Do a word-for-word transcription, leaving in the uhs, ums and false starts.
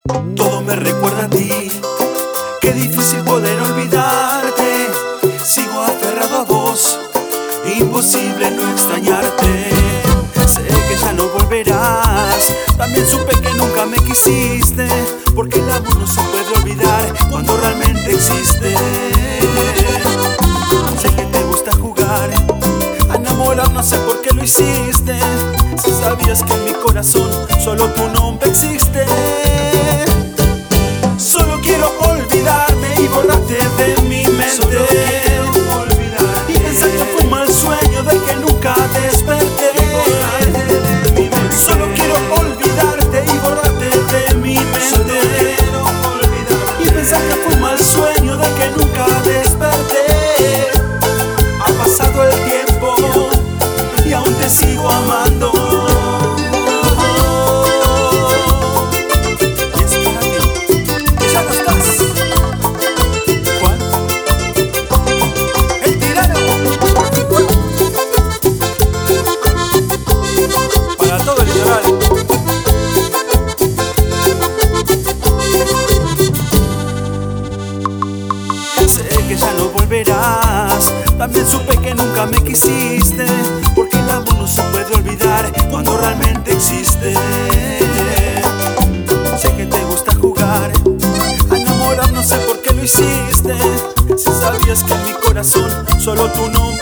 Todo me recuerda a ti, qué difícil poder olvidarte. Sigo aferrado a vos, imposible no extrañarte. Sé que ya no volverás, también supe que nunca me quisiste, porque el amor no se puede olvidar cuando realmente existe. Sé que te gusta jugar a enamorar, no sé por qué lo hiciste, si sabías que en mi corazón solo tu nombre existe. Solo quiero olvidarme y borrarte de mi mente. Solo quiero olvidarte y pensar que fue un mal sueño del que nunca desperté. Y borrarte de mi mente. Solo quiero olvidarte y borrarte de mi mente. Solo quiero olvidarte y pensar que fue un mal sueño del que nunca desperté. Ha pasado el tiempo y aún te sigo amando. Sé que ya no volverás, también supe que nunca me quisiste, porque el amor no se puede olvidar cuando realmente existe. Sé que te gusta jugar a enamorar, no sé por qué lo hiciste, si sabías que en mi corazón solo tu nombre